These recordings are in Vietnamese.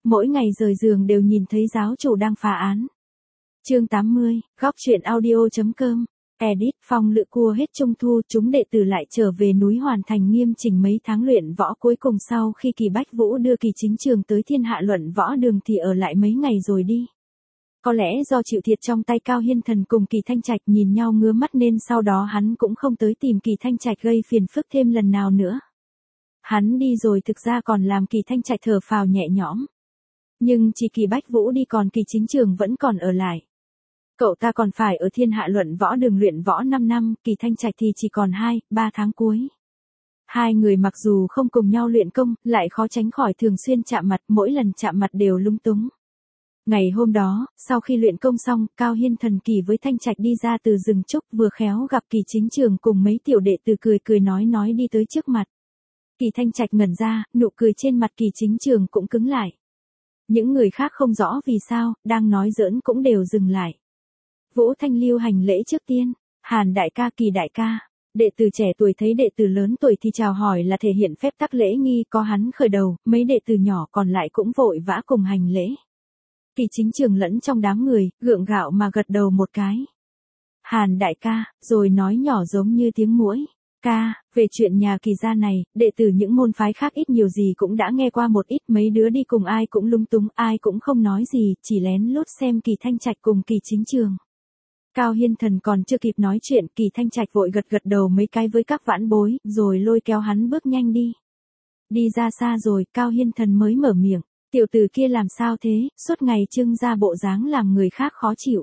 Mỗi ngày rời giường đều nhìn thấy giáo chủ đang phá án. Chương 80, góc truyện audio.com. Edit, Phong Lự cua hết trung thu, chúng đệ tử lại trở về núi hoàn thành nghiêm chỉnh mấy tháng luyện võ cuối cùng sau khi Kỳ Bách Vũ đưa Kỳ Chính Trường tới Thiên Hạ Luận Võ Đường thì ở lại mấy ngày rồi đi. Có lẽ do chịu thiệt trong tay Cao Hiên Thần cùng Kỳ Thanh Trạch nhìn nhau ngứa mắt nên sau đó hắn cũng không tới tìm Kỳ Thanh Trạch gây phiền phức thêm lần nào nữa. Hắn đi rồi thực ra còn làm Kỳ Thanh Trạch thở phào nhẹ nhõm. Nhưng chỉ Kỳ Bách Vũ đi còn Kỳ Chính Trường vẫn còn ở lại. Cậu ta còn phải ở Thiên Hạ Luận Võ Đường luyện võ 5 năm, Kỳ Thanh Trạch thì chỉ còn 2-3 tháng cuối. Hai người mặc dù không cùng nhau luyện công, lại khó tránh khỏi thường xuyên chạm mặt, mỗi lần chạm mặt đều lung túng. Ngày hôm đó, sau khi luyện công xong, Cao Hiên Thần Kỳ với Thanh Trạch đi ra từ rừng trúc vừa khéo gặp Kỳ Chính Trường cùng mấy tiểu đệ tử cười nói đi tới trước mặt. Kỳ Thanh Trạch ngẩn ra, nụ cười trên mặt Kỳ Chính Trường cũng cứng lại. Những người khác không rõ vì sao, đang nói giỡn cũng đều dừng lại. Vũ Thanh Lưu hành lễ trước tiên, Hàn đại ca, Kỳ đại ca. Đệ tử trẻ tuổi thấy đệ tử lớn tuổi thì chào hỏi là thể hiện phép tắc lễ nghi, có hắn khởi đầu, mấy đệ tử nhỏ còn lại cũng vội vã cùng hành lễ. Kỳ Chính Trường lẫn trong đám người, gượng gạo mà gật đầu một cái. Hàn đại ca, rồi nói nhỏ giống như tiếng muỗi. Ca, về chuyện nhà Kỳ gia này, đệ tử những môn phái khác ít nhiều gì cũng đã nghe qua một ít, mấy đứa đi cùng ai cũng lung túng, ai cũng không nói gì, chỉ lén lút xem Kỳ Thanh Trạch cùng Kỳ Chính Trường. Cao Hiên Thần còn chưa kịp nói chuyện, Kỳ Thanh Trạch vội gật đầu mấy cái với các vãn bối, rồi lôi kéo hắn bước nhanh đi. Đi ra xa rồi, Cao Hiên Thần mới mở miệng, tiểu tử kia làm sao thế, suốt ngày trưng ra bộ dáng làm người khác khó chịu.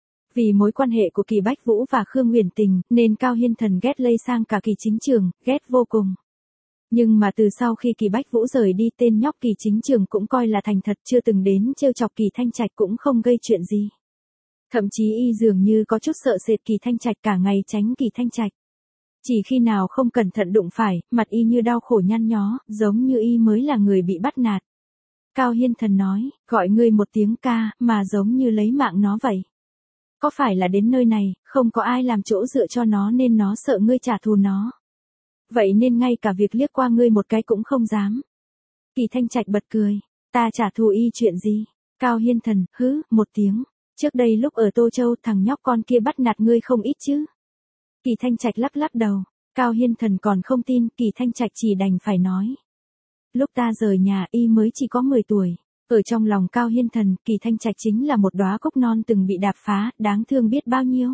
Vì mối quan hệ của Kỳ Bách Vũ và Khương Huyền Tình, nên Cao Hiên Thần ghét lây sang cả Kỳ Chính Trường, ghét vô cùng. Nhưng mà từ sau khi Kỳ Bách Vũ rời đi, tên nhóc Kỳ Chính Trường cũng coi là thành thật, chưa từng đến trêu chọc Kỳ Thanh Trạch, cũng không gây chuyện gì. Thậm chí y dường như có chút sợ sệt Kỳ Thanh Trạch, cả ngày tránh Kỳ Thanh Trạch. Chỉ khi nào không cẩn thận đụng phải, mặt y như đau khổ nhăn nhó, giống như y mới là người bị bắt nạt. Cao Hiên Thần nói, gọi ngươi một tiếng ca, mà giống như lấy mạng nó vậy. Có phải là đến nơi này, không có ai làm chỗ dựa cho nó nên nó sợ ngươi trả thù nó. Vậy nên ngay cả việc liếc qua ngươi một cái cũng không dám. Kỳ Thanh Trạch bật cười, ta trả thù y chuyện gì? Cao Hiên Thần, hứ, một tiếng. Trước đây lúc ở Tô Châu thằng nhóc con kia bắt nạt ngươi không ít chứ. Kỳ Thanh Trạch lắc đầu. Cao Hiên Thần còn không tin, Kỳ Thanh Trạch chỉ đành phải nói. Lúc ta rời nhà y mới chỉ có 10 tuổi. Ở trong lòng Cao Hiên Thần, Kỳ Thanh Trạch chính là một đóa cúc non từng bị đạp phá, đáng thương biết bao nhiêu.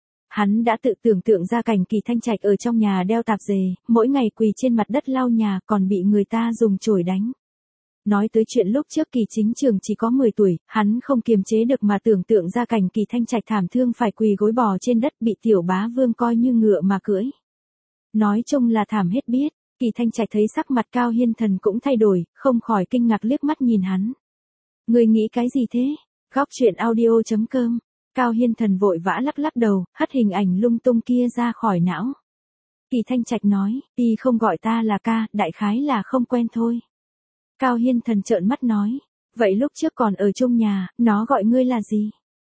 Hắn đã tự tưởng tượng ra cảnh Kỳ Thanh Trạch ở trong nhà đeo tạp dề, mỗi ngày quỳ trên mặt đất lau nhà, còn bị người ta dùng chổi đánh. Nói tới chuyện lúc trước Kỳ Chính Trường chỉ có 10 tuổi, hắn không kiềm chế được mà tưởng tượng ra cảnh Kỳ Thanh Trạch thảm thương phải quỳ gối bò trên đất, bị tiểu bá vương coi như ngựa mà cưỡi. Nói chung là thảm hết biết. Kỳ Thanh Trạch thấy sắc mặt Cao Hiên Thần cũng thay đổi, không khỏi kinh ngạc liếc mắt nhìn hắn. Ngươi nghĩ cái gì thế? Góc truyện audio.com. Cao Hiên Thần vội vã lắc đầu, hất hình ảnh lung tung kia ra khỏi não. Kỳ Thanh Trạch nói, y không gọi ta là ca, đại khái là không quen thôi. Cao Hiên Thần trợn mắt nói, vậy lúc trước còn ở chung nhà, nó gọi ngươi là gì?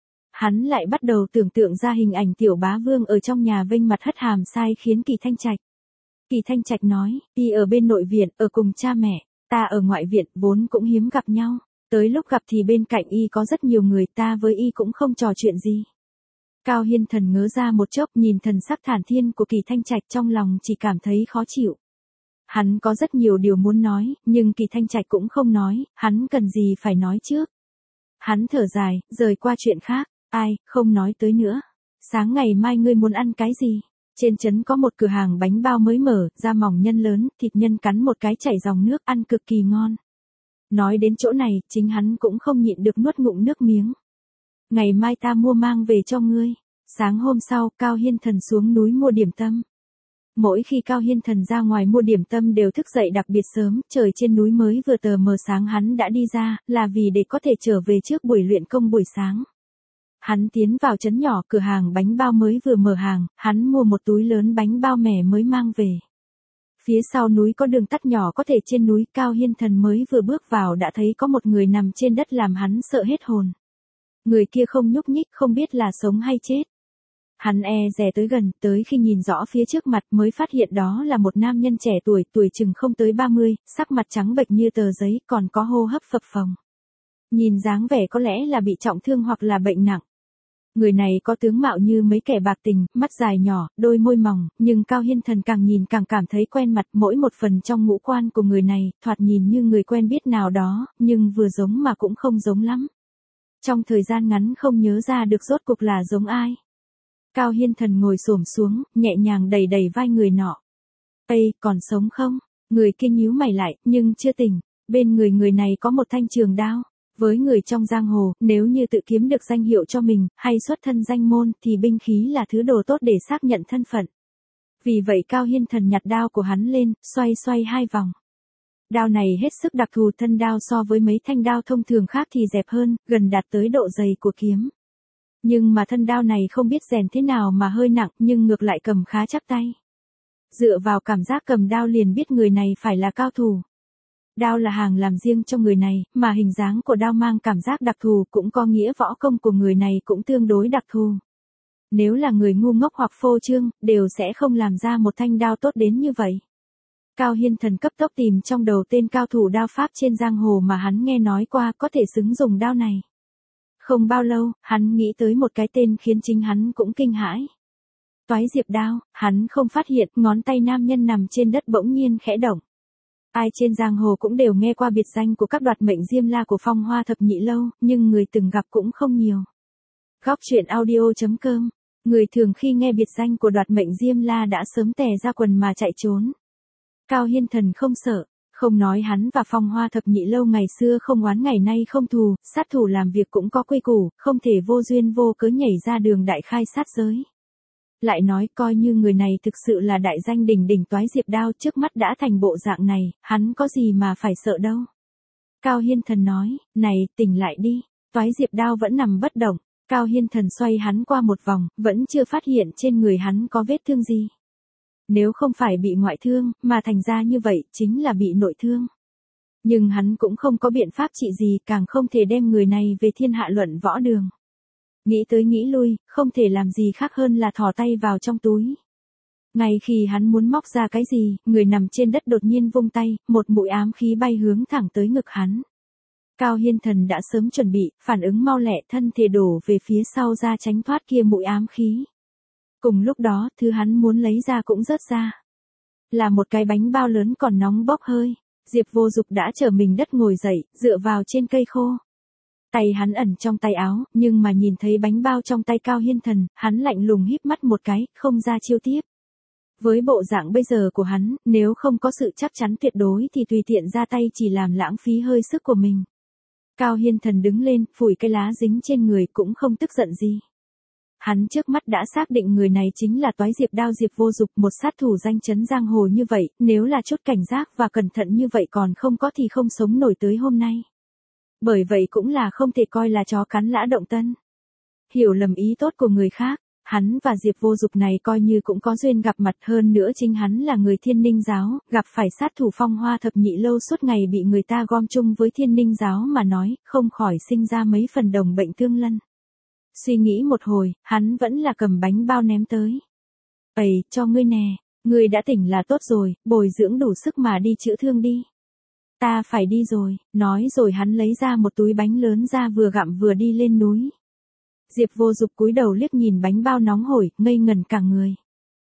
Hắn lại bắt đầu tưởng tượng ra hình ảnh tiểu bá vương ở trong nhà vênh mặt hất hàm sai khiến Kỳ Thanh Trạch. Kỳ Thanh Trạch nói, y ở bên nội viện, ở cùng cha mẹ, ta ở ngoại viện, vốn cũng hiếm gặp nhau. Tới lúc gặp thì bên cạnh y có rất nhiều người, ta với y cũng không trò chuyện gì. Cao Hiên Thần ngớ ra một chốc, nhìn thần sắc thản thiên của Kỳ Thanh Trạch trong lòng chỉ cảm thấy khó chịu. Hắn có rất nhiều điều muốn nói, nhưng Kỳ Thanh Trạch cũng không nói, hắn cần gì phải nói trước. Hắn thở dài, rời qua chuyện khác, ai, không nói tới nữa. Sáng ngày mai ngươi muốn ăn cái gì? Trên trấn có một cửa hàng bánh bao mới mở, da mỏng nhân lớn, thịt nhân cắn một cái chảy dòng nước, ăn cực kỳ ngon. Nói đến chỗ này, chính hắn cũng không nhịn được nuốt ngụm nước miếng. Ngày mai ta mua mang về cho ngươi. Sáng hôm sau, Cao Hiên Thần xuống núi mua điểm tâm. Mỗi khi Cao Hiên Thần ra ngoài mua điểm tâm đều thức dậy đặc biệt sớm, trời trên núi mới vừa tờ mờ sáng hắn đã đi ra, là vì để có thể trở về trước buổi luyện công buổi sáng. Hắn tiến vào trấn nhỏ, cửa hàng bánh bao mới vừa mở hàng, hắn mua một túi lớn bánh bao mẻ mới mang về. Phía sau núi có đường tắt nhỏ có thể trên núi, Cao Hiên Thần mới vừa bước vào đã thấy có một người nằm trên đất làm hắn sợ hết hồn. Người kia không nhúc nhích, không biết là sống hay chết. Hắn dè tới gần, tới khi nhìn rõ phía trước mặt mới phát hiện đó là một nam nhân trẻ tuổi chừng không tới 30, sắc mặt trắng bệch như tờ giấy, còn có hô hấp phập phồng. Nhìn dáng vẻ có lẽ là bị trọng thương hoặc là bệnh nặng. Người này có tướng mạo như mấy kẻ bạc tình, mắt dài nhỏ, đôi môi mỏng, nhưng Cao Hiên Thần càng nhìn càng cảm thấy quen mặt, mỗi một phần trong ngũ quan của người này, thoạt nhìn như người quen biết nào đó, nhưng vừa giống mà cũng không giống lắm. Trong thời gian ngắn không nhớ ra được rốt cuộc là giống ai. Cao Hiên Thần ngồi xổm xuống, nhẹ nhàng đẩy đẩy vai người nọ. Ây, còn sống không? Người kia nhíu mày lại, nhưng chưa tỉnh. Bên người này có một thanh trường đao. Với người trong giang hồ, nếu như tự kiếm được danh hiệu cho mình, hay xuất thân danh môn, thì binh khí là thứ đồ tốt để xác nhận thân phận. Vì vậy Cao Hiên Thần nhặt đao của hắn lên, xoay xoay 2 vòng. Đao này hết sức đặc thù, thân đao so với mấy thanh đao thông thường khác thì dẹp hơn, gần đạt tới độ dày của kiếm. Nhưng mà thân đao này không biết rèn thế nào mà hơi nặng, nhưng ngược lại cầm khá chắc tay. Dựa vào cảm giác cầm đao liền biết người này phải là cao thủ. Đao là hàng làm riêng cho người này, mà hình dáng của đao mang cảm giác đặc thù, cũng có nghĩa võ công của người này cũng tương đối đặc thù. Nếu là người ngu ngốc hoặc phô trương, đều sẽ không làm ra một thanh đao tốt đến như vậy. Cao Hiên Thần cấp tốc tìm trong đầu tên cao thủ đao pháp trên giang hồ mà hắn nghe nói qua có thể xứng dùng đao này. Không bao lâu, hắn nghĩ tới một cái tên khiến chính hắn cũng kinh hãi. Toái diệp đao, hắn không phát hiện ngón tay nam nhân nằm trên đất bỗng nhiên khẽ động. Ai trên giang hồ cũng đều nghe qua biệt danh của các đoạt mệnh Diêm La của Phong Hoa Thập Nhị Lâu, nhưng người từng gặp cũng không nhiều. Góc truyện audio.com. Người thường khi nghe biệt danh của đoạt mệnh Diêm La đã sớm tè ra quần mà chạy trốn. Cao Hiên Thần không sợ, không nói hắn và Phong Hoa Thập Nhị Lâu ngày xưa không oán ngày nay không thù, sát thủ làm việc cũng có quy củ, không thể vô duyên vô cớ nhảy ra đường đại khai sát giới. Lại nói coi như người này thực sự là đại danh đỉnh đỉnh toái diệp đao, trước mắt đã thành bộ dạng này, hắn có gì mà phải sợ đâu. Cao Hiên Thần nói, này, tỉnh lại đi, toái diệp đao vẫn nằm bất động. Cao Hiên Thần xoay hắn qua một vòng, vẫn chưa phát hiện trên người hắn có vết thương gì. Nếu không phải bị ngoại thương, mà thành ra như vậy, chính là bị nội thương. Nhưng hắn cũng không có biện pháp trị gì, càng không thể đem người này về thiên hạ luận võ đường. Nghĩ tới nghĩ lui, không thể làm gì khác hơn là thò tay vào trong túi. Ngay khi hắn muốn móc ra cái gì, người nằm trên đất đột nhiên vung tay, một mũi ám khí bay hướng thẳng tới ngực hắn. Cao Hiên Thần đã sớm chuẩn bị, phản ứng mau lẹ, thân thể đổ về phía sau ra tránh thoát kia mũi ám khí. Cùng lúc đó, thứ hắn muốn lấy ra cũng rớt ra. Là một cái bánh bao lớn còn nóng bốc hơi. Diệp Vô Dục đã trở mình đất ngồi dậy, dựa vào trên cây khô. Tay hắn ẩn trong tay áo, nhưng mà nhìn thấy bánh bao trong tay Cao Hiên Thần, hắn lạnh lùng híp mắt một cái, không ra chiêu tiếp. Với bộ dạng bây giờ của hắn, nếu không có sự chắc chắn tuyệt đối thì tùy tiện ra tay chỉ làm lãng phí hơi sức của mình. Cao Hiên Thần đứng lên, phủi cái lá dính trên người cũng không tức giận gì. Hắn trước mắt đã xác định người này chính là toái diệp đao Diệp Vô Dục, một sát thủ danh chấn giang hồ như vậy, nếu là chút cảnh giác và cẩn thận như vậy còn không có thì không sống nổi tới hôm nay. Bởi vậy cũng là không thể coi là chó cắn lã động tân. Hiểu lầm ý tốt của người khác, hắn và Diệp Vô Dục này coi như cũng có duyên gặp mặt, hơn nữa chính hắn là người Thiên Ninh giáo, gặp phải sát thủ Phong Hoa Thập Nhị Lâu suốt ngày bị người ta gom chung với Thiên Ninh giáo mà nói, không khỏi sinh ra mấy phần đồng bệnh tương lân. Suy nghĩ một hồi, hắn vẫn là cầm bánh bao ném tới. Ây, cho ngươi nè, ngươi đã tỉnh là tốt rồi, bồi dưỡng đủ sức mà đi chữa thương đi. Ta phải đi rồi, nói rồi hắn lấy ra một túi bánh lớn ra vừa gặm vừa đi lên núi. Diệp Vô Dục cúi đầu liếc nhìn bánh bao nóng hổi, ngây ngẩn cả người.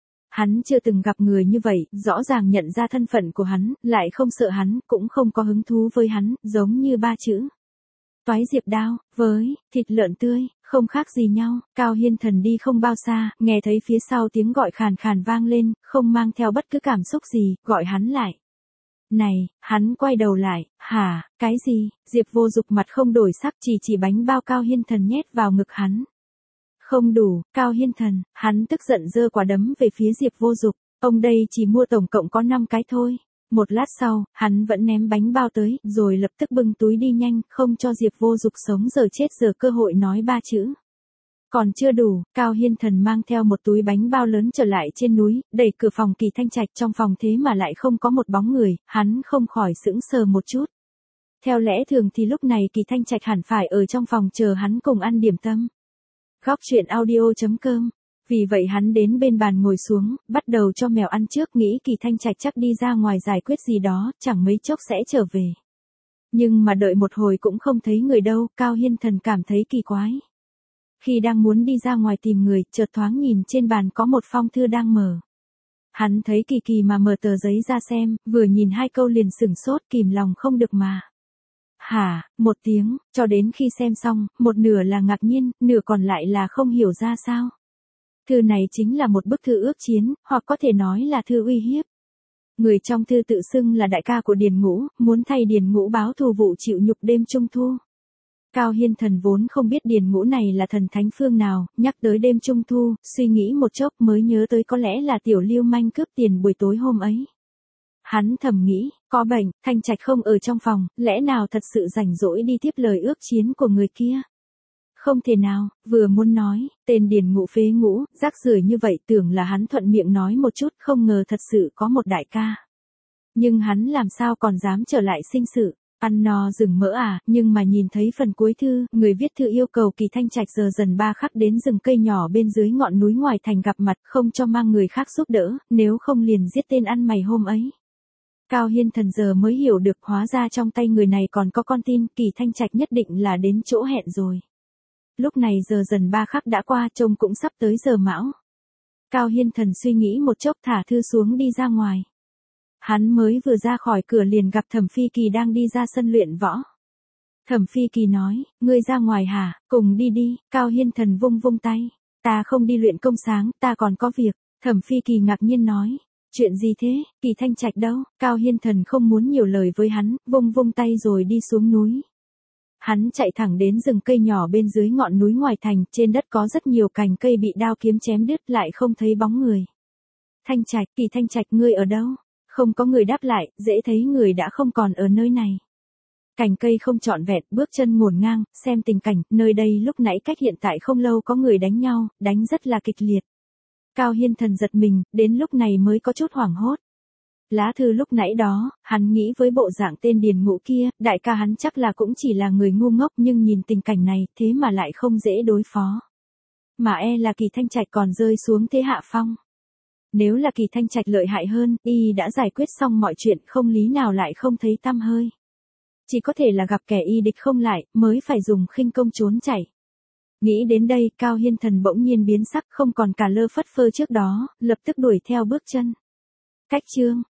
Hắn chưa từng gặp người như vậy, rõ ràng nhận ra thân phận của hắn, lại không sợ hắn, cũng không có hứng thú với hắn, giống như 3 chữ. Toái diệp đao, với thịt lợn tươi, không khác gì nhau. Cao Hiên Thần đi không bao xa, nghe thấy phía sau tiếng gọi khàn khàn vang lên, không mang theo bất cứ cảm xúc gì, gọi hắn lại. Này, hắn quay đầu lại, hả, cái gì? Diệp Vô Dục mặt không đổi sắc, chỉ bánh bao Cao Hiên Thần nhét vào ngực hắn. Không đủ, Cao Hiên Thần, hắn tức giận giơ quả đấm về phía Diệp Vô Dục, ông đây chỉ mua tổng cộng có 5 cái thôi. Một lát sau, hắn vẫn ném bánh bao tới, rồi lập tức bưng túi đi nhanh, không cho Diệp Vô Dục sống giờ chết giờ cơ hội nói 3 chữ. Còn chưa đủ, Cao Hiên Thần mang theo một túi bánh bao lớn trở lại trên núi, đẩy cửa phòng Kỳ Thanh Trạch, trong phòng thế mà lại không có một bóng người, hắn không khỏi sững sờ một chút. Theo lẽ thường thì lúc này Kỳ Thanh Trạch hẳn phải ở trong phòng chờ hắn cùng ăn điểm tâm. Góc truyện audio.com. Vì vậy hắn đến bên bàn ngồi xuống, bắt đầu cho mèo ăn trước, nghĩ Kỳ Thanh Trạch chắc đi ra ngoài giải quyết gì đó, chẳng mấy chốc sẽ trở về. Nhưng mà đợi một hồi cũng không thấy người đâu, Cao Hiên Thần cảm thấy kỳ quái. Khi đang muốn đi ra ngoài tìm người, chợt thoáng nhìn trên bàn có một phong thư đang mở. Hắn thấy Kỳ Kỳ mà mở tờ giấy ra xem, vừa nhìn 2 câu liền sửng sốt, kìm lòng không được mà. Hả, một tiếng, cho đến khi xem xong, một nửa là ngạc nhiên, nửa còn lại là không hiểu ra sao. Thư này chính là một bức thư ước chiến, hoặc có thể nói là thư uy hiếp. Người trong thư tự xưng là đại ca của Điền Ngũ, muốn thay Điền Ngũ báo thù vụ chịu nhục đêm trung thu. Cao Hiên Thần vốn không biết Điền Ngũ này là thần thánh phương nào, nhắc tới đêm trung thu, suy nghĩ một chốc mới nhớ tới có lẽ là tiểu lưu manh cướp tiền buổi tối hôm ấy. Hắn thầm nghĩ, có bệnh, Thanh Trạch không ở trong phòng, lẽ nào thật sự rảnh rỗi đi tiếp lời ước chiến của người kia? Không thể nào, vừa muốn nói, tên Điền Ngũ phế ngũ, rác rưởi như vậy tưởng là hắn thuận miệng nói một chút, không ngờ thật sự có một đại ca. Nhưng hắn làm sao còn dám trở lại sinh sự, ăn no rừng mỡ à, nhưng mà nhìn thấy phần cuối thư, người viết thư yêu cầu Kỳ Thanh Trạch giờ dần 3 khắc đến rừng cây nhỏ bên dưới ngọn núi ngoài thành gặp mặt, không cho mang người khác giúp đỡ, nếu không liền giết tên ăn mày hôm ấy. Cao Hiên Thần giờ mới hiểu được, hóa ra trong tay người này còn có con tin, Kỳ Thanh Trạch nhất định là đến chỗ hẹn rồi. Lúc này giờ dần 3 khắc đã qua, trông cũng sắp tới giờ mão. Cao Hiên Thần suy nghĩ một chốc thả thư xuống đi ra ngoài. Hắn mới vừa ra khỏi cửa liền gặp Thẩm Phi Kỳ đang đi ra sân luyện võ. Thẩm Phi Kỳ nói, ngươi ra ngoài hả, cùng đi đi, Cao Hiên Thần vung vung tay. Ta không đi luyện công sáng, ta còn có việc. Thẩm Phi Kỳ ngạc nhiên nói, chuyện gì thế, Kỳ Thanh Trạch đâu? Cao Hiên Thần không muốn nhiều lời với hắn, vung vung tay rồi đi xuống núi. Hắn chạy thẳng đến rừng cây nhỏ bên dưới ngọn núi ngoài thành, trên đất có rất nhiều cành cây bị đao kiếm chém đứt, lại không thấy bóng người. Thanh Trạch, Kỳ Thanh Trạch, ngươi ở đâu? Không có người đáp lại, dễ thấy người đã không còn ở nơi này. Cành cây không trọn vẹn, bước chân ngổn ngang, xem tình cảnh, nơi đây lúc nãy cách hiện tại không lâu có người đánh nhau, đánh rất là kịch liệt. Cao Hiên Thần giật mình, đến lúc này mới có chút hoảng hốt. Lá thư lúc nãy đó, hắn nghĩ với bộ dạng tên Điền Ngũ kia, đại ca hắn chắc là cũng chỉ là người ngu ngốc, nhưng nhìn tình cảnh này, thế mà lại không dễ đối phó. Mà là Kỳ Thanh Trạch còn rơi xuống thế hạ phong. Nếu là Kỳ Thanh Trạch lợi hại hơn, y đã giải quyết xong mọi chuyện, không lý nào lại không thấy tăm hơi. Chỉ có thể là gặp kẻ y địch không lại, mới phải dùng khinh công trốn chạy. Nghĩ đến đây, Cao Hiên Thần bỗng nhiên biến sắc, không còn cả lơ phất phơ trước đó, lập tức đuổi theo bước chân. Cách chương